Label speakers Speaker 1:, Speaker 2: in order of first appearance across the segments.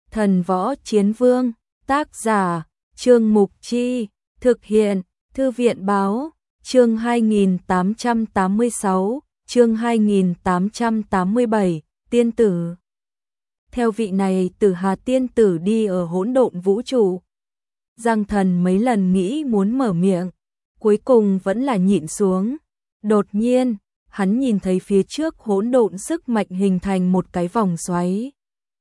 Speaker 1: Thần Võ Chiến Vương, tác giả, Trương Mục Chi, thực hiện, Thư viện Báo, chương 2886, chương 2887, tiên tử. Theo vị này Tử Hà tiên tử đi ở hỗn độn vũ trụ. Giang Thần mấy lần nghĩ muốn mở miệng, cuối cùng vẫn là nhịn xuống. Đột nhiên, hắn nhìn thấy phía trước hỗn độn sức mạnh hình thành một cái vòng xoáy.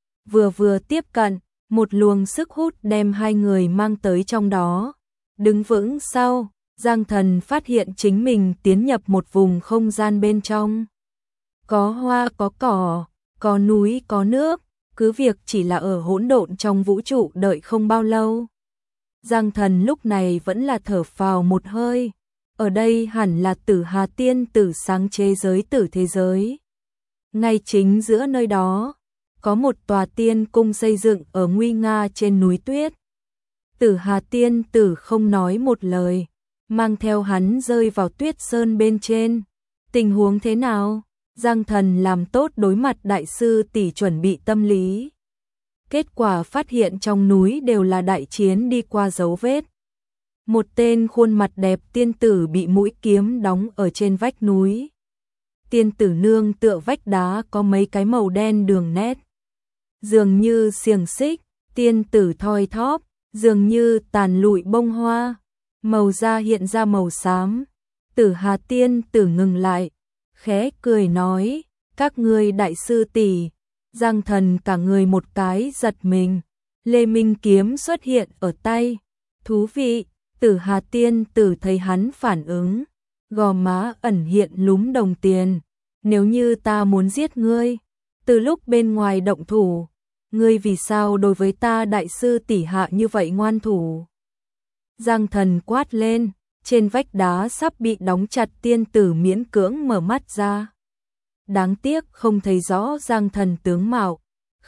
Speaker 1: Vừa tiếp cận, một luồng sức hút đem hai người mang tới trong đó. Đứng vững sau, Giang Thần phát hiện chính mình tiến nhập một vùng không gian bên trong. Có hoa có cỏ, có núi có nước, cứ việc chỉ là ở hỗn độn trong vũ trụ đợi không bao lâu. Giang Thần lúc này vẫn là thở phào một hơi. Ở đây hẳn là Tử Hà tiên tử sáng chế giới tử thế giới. Ngay chính giữa nơi đó, có một tòa tiên cung xây dựng ở nguy nga trên núi tuyết. Tử Hà tiên tử không nói một lời, mang theo hắn rơi vào tuyết sơn bên trên. Tình huống thế nào? Giang Thần làm tốt đối mặt đại sư tỷ chuẩn bị tâm lý. Kết quả phát hiện trong núi đều là đại chiến đi qua dấu vết. Một tên khuôn mặt đẹp tiên tử bị mũi kiếm đóng ở trên vách núi. Tiên tử nương tựa vách đá có mấy cái màu đen đường nét. Dường như xiềng xích, tiên tử thoi thóp, dường như tàn lụi bông hoa. Màu da hiện ra màu xám. Tử Hà tiên tử ngừng lại, khẽ cười nói, các ngươi đại sư tỷ. Giang Thần cả người một cái giật mình. Lê Minh kiếm xuất hiện ở tay. Thú vị. Tử Hà tiên tử thấy hắn phản ứng, gò má ẩn hiện lúm đồng tiền. Nếu như ta muốn giết ngươi, từ lúc bên ngoài động thủ, ngươi vì sao đối với ta đại sư tỷ hạ như vậy ngoan thủ? Giang Thần quát lên, trên vách đá sắp bị đóng chặt tiên tử miễn cưỡng mở mắt ra. Đáng tiếc không thấy rõ Giang Thần tướng mạo.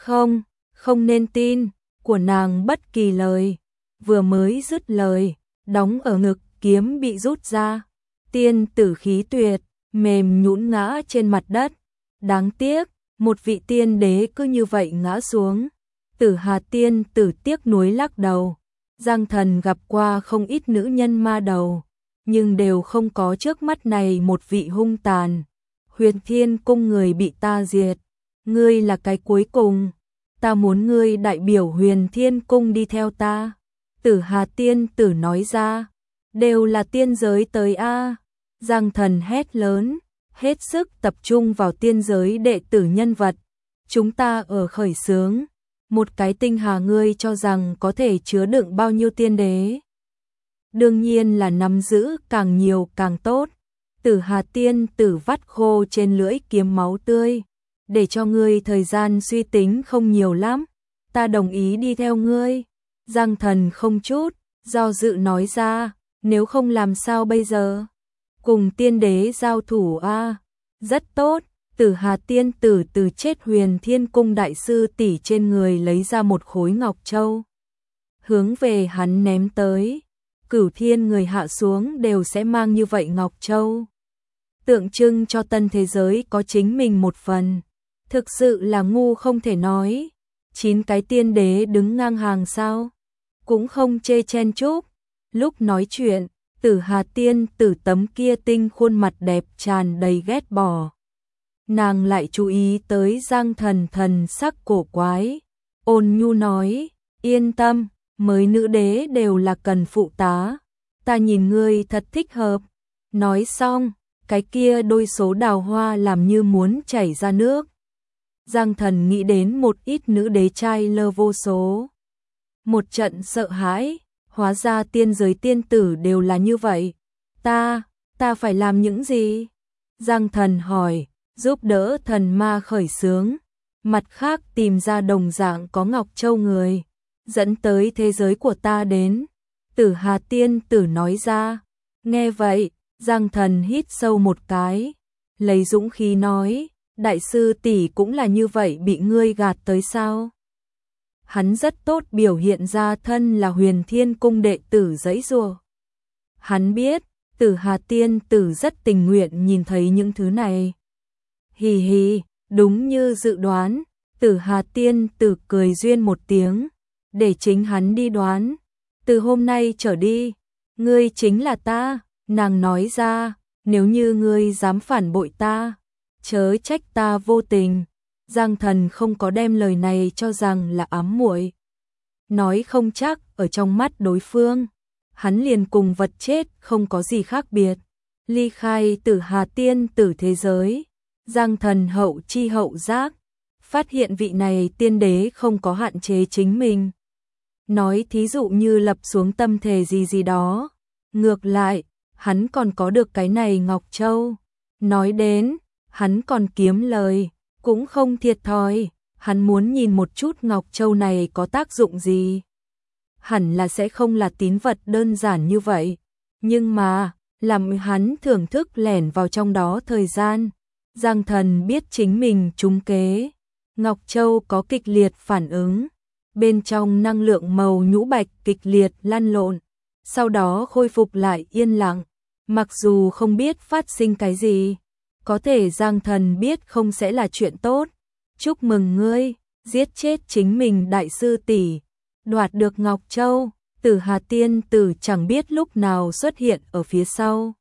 Speaker 1: Không nên tin của nàng bất kỳ lời. Vừa mới dứt lời, đóng ở ngực kiếm bị rút ra. Tiên tử khí tuyệt, mềm nhũn ngã trên mặt đất. Đáng tiếc, một vị tiên đế cứ như vậy ngã xuống. Tử Hà tiên tử tiếc nuối lắc đầu. Giang Thần gặp qua không ít nữ nhân ma đầu, nhưng đều không có trước mắt này một vị hung tàn. Huyền Thiên cung người bị ta diệt, ngươi là cái cuối cùng. Ta muốn ngươi đại biểu Huyền Thiên cung đi theo ta. Tử Hà tiên tử nói ra, đều là tiên giới tới a. Giang Thần hét lớn, hết sức tập trung vào tiên giới đệ tử nhân vật. Chúng ta ở khởi xướng, một cái tinh hà ngươi cho rằng có thể chứa đựng bao nhiêu tiên đế? Đương nhiên là nắm giữ càng nhiều càng tốt. Tử Hà tiên tử vắt khô trên lưỡi kiếm máu tươi, để cho ngươi thời gian suy tính không nhiều lắm. Ta đồng ý đi theo ngươi. Giang Thần không chút do dự nói ra, nếu không làm sao bây giờ? Cùng tiên đế giao thủ a. Rất tốt. Tử Hà tiên tử từ chết Huyền Thiên cung đại sư tỷ trên người lấy ra một khối ngọc châu, hướng về hắn ném tới. Cửu thiên người hạ xuống đều sẽ mang như vậy ngọc châu, tượng trưng cho tân thế giới có chính mình một phần. Thực sự là ngu không thể nói. 9 cái tiên đế đứng ngang hàng sao? Cũng không chê chen chúc. Lúc nói chuyện, Tử Hà tiên tử tấm kia tinh khuôn mặt đẹp tràn đầy ghét bỏ. Nàng lại chú ý tới Giang Thần thần sắc cổ quái, ôn nhu nói, yên tâm, mới nữ đế đều là cần phụ tá. Ta nhìn ngươi thật thích hợp. Nói xong, cái kia đôi số đào hoa làm như muốn chảy ra nước. Giang Thần nghĩ đến một ít nữ đế trai lơ vô số. Một trận sợ hãi, hóa ra tiên giới tiên tử đều là như vậy. Ta phải làm những gì? Giang Thần hỏi, giúp đỡ thần ma khởi xướng. Mặt khác tìm ra đồng dạng có ngọc châu người, dẫn tới thế giới của ta đến. Tử Hà tiên tử nói ra. Nghe vậy, Giang Thần hít sâu một cái, lấy dũng khí nói, đại sư tỷ cũng là như vậy bị ngươi gạt tới sao? Hắn rất tốt biểu hiện ra thân là Huyền Thiên cung đệ tử giãy giụa. Hắn biết, Tử Hà tiên tử rất tình nguyện nhìn thấy những thứ này. Hì hì, đúng như dự đoán, Tử Hà tiên tử cười duyên một tiếng, để chính hắn đi đoán. Từ hôm nay trở đi, ngươi chính là ta, nàng nói ra, nếu như ngươi dám phản bội ta, chớ trách ta vô tình. Giang Thần không có đem lời này cho rằng là ám muội. Nói không chắc ở trong mắt đối phương, hắn liền cùng vật chết không có gì khác biệt. Ly khai Tử Hà tiên tử thế giới, Giang Thần hậu chi hậu giác, phát hiện vị này tiên đế không có hạn chế chính mình. Nói thí dụ như lập xuống tâm thể gì gì đó, ngược lại, hắn còn có được cái này Ngọc Châu. Nói đến, hắn còn kiếm lời, cũng không thiệt thòi, hắn muốn nhìn một chút Ngọc Châu này có tác dụng gì. Hẳn là sẽ không là tín vật đơn giản như vậy, nhưng mà, làm hắn thưởng thức lẻn vào trong đó thời gian, Giang Thần biết chính mình trúng kế. Ngọc Châu có kịch liệt phản ứng, bên trong năng lượng màu nhũ bạch kịch liệt lăn lộn, sau đó khôi phục lại yên lặng, mặc dù không biết phát sinh cái gì, có thể Giang Thần biết không sẽ là chuyện tốt. Chúc mừng ngươi, giết chết chính mình đại sư tỷ, đoạt được Ngọc Châu. Tử Hà tiên tử chẳng biết lúc nào xuất hiện ở phía sau.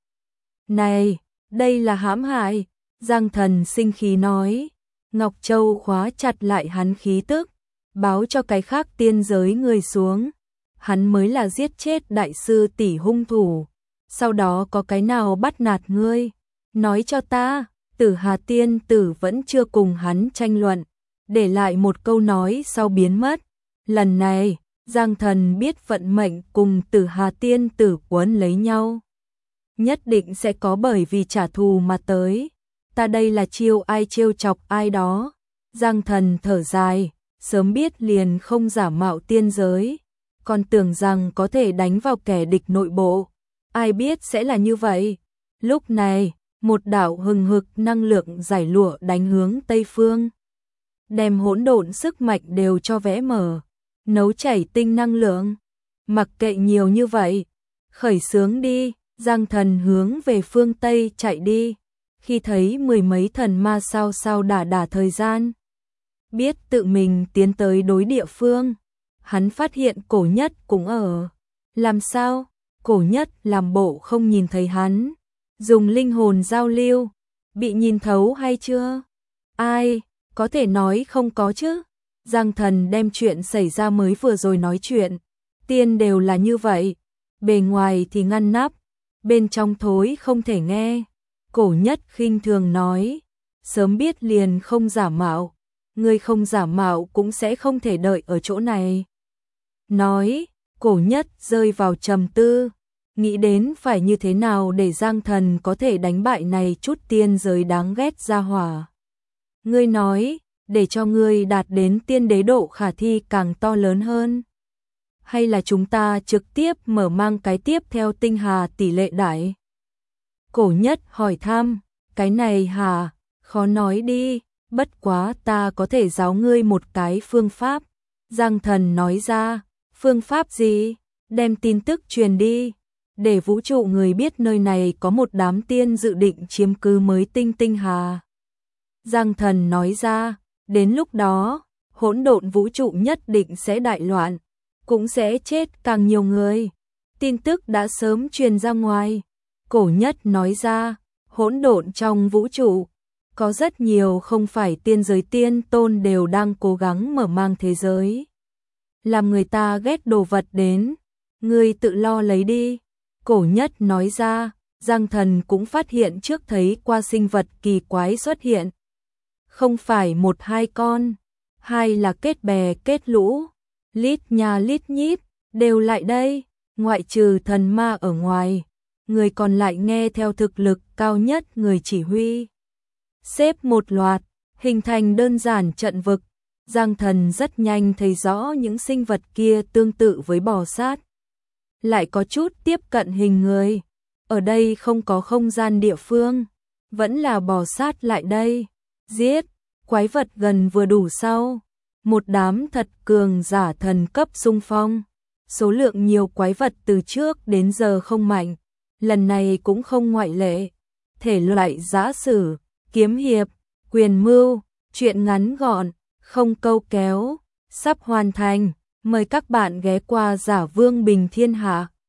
Speaker 1: Này, đây là hãm hại, Giang Thần sinh khí nói. Ngọc Châu khóa chặt lại hắn khí tức, báo cho cái khác tiên giới người xuống. Hắn mới là giết chết đại sư tỷ hung thủ. Sau đó có cái nào bắt nạt ngươi? Nói cho ta. Tử Hà tiên tử vẫn chưa cùng hắn tranh luận, để lại một câu nói sau biến mất. Lần này, Giang Thần biết vận mệnh cùng Tử Hà tiên tử quấn lấy nhau. Nhất định sẽ có bởi vì trả thù mà tới. Ta đây là chiêu ai trêu chọc ai đó. Giang Thần thở dài, sớm biết liền không giả mạo tiên giới, còn tưởng rằng có thể đánh vào kẻ địch nội bộ. Ai biết sẽ là như vậy. Lúc này, một đạo hừng hực năng lượng giải lụa đánh hướng Tây Phương, đem hỗn độn sức mạnh đều cho vẽ mở, nấu chảy tinh năng lượng. Mặc kệ nhiều như vậy, khởi xướng đi. Giang Thần hướng về phương Tây chạy đi, khi thấy mười mấy thần ma sao sao đả thời gian. Biết tự mình tiến tới đối địa phương, hắn phát hiện Cổ Nhất cũng ở. Làm sao? Cổ Nhất làm bộ không nhìn thấy hắn, dùng linh hồn giao lưu, bị nhìn thấu hay chưa? Ai, có thể nói không có chứ? Giang Thần đem chuyện xảy ra mới vừa rồi nói chuyện. Tiên đều là như vậy, bề ngoài thì ngăn nắp, bên trong thối không thể nghe. Cổ Nhất khinh thường nói, sớm biết liền không giả mạo, ngươi không giả mạo cũng sẽ không thể đợi ở chỗ này. Nói, Cổ Nhất rơi vào trầm tư, nghĩ đến phải như thế nào để Giang Thần có thể đánh bại này chút tiên giới đáng ghét ra hỏa. Ngươi nói, để cho ngươi đạt đến tiên đế độ khả thi càng to lớn hơn. Hay là chúng ta trực tiếp mở mang cái tiếp theo tinh hà tỷ lệ đại? Cổ Nhất hỏi thăm, cái này hả? Khó nói đi, bất quá ta có thể giáo ngươi một cái phương pháp. Giang Thần nói ra, phương pháp gì? Đem tin tức truyền đi, để vũ trụ người biết nơi này có một đám tiên dự định chiếm cứ mới tinh hà. Giang Thần nói ra, đến lúc đó, hỗn độn vũ trụ nhất định sẽ đại loạn, cũng sẽ chết càng nhiều người. Tin tức đã sớm truyền ra ngoài. Cổ Nhất nói ra, hỗn độn trong vũ trụ, có rất nhiều không phải tiên giới tiên tôn đều đang cố gắng mở mang thế giới. Làm người ta ghét đồ vật đến, ngươi tự lo lấy đi. Cổ Nhất nói ra, Giang Thần cũng phát hiện trước thấy qua sinh vật kỳ quái xuất hiện. Không phải một hai con, hai là kết bè kết lũ, lít nhà lít nhít, đều lại đây, ngoại trừ thần ma ở ngoài. Người còn lại nghe theo thực lực cao nhất người chỉ huy. Xếp một loạt, hình thành đơn giản trận vực. Giang Thần rất nhanh thấy rõ những sinh vật kia tương tự với bò sát, lại có chút tiếp cận hình người. Ở đây không có không gian địa phương, vẫn là bò sát lại đây. Giết, quái vật gần vừa đủ sau. Một đám thật cường giả thần cấp xung phong. Số lượng nhiều quái vật từ trước đến giờ không mạnh, lần này cũng không ngoại lệ. Thể loại giã sử, kiếm hiệp, quyền mưu, truyện ngắn gọn, không câu kéo, sắp hoàn thành, mời các bạn ghé qua Giả Vương Bình Thiên Hạ.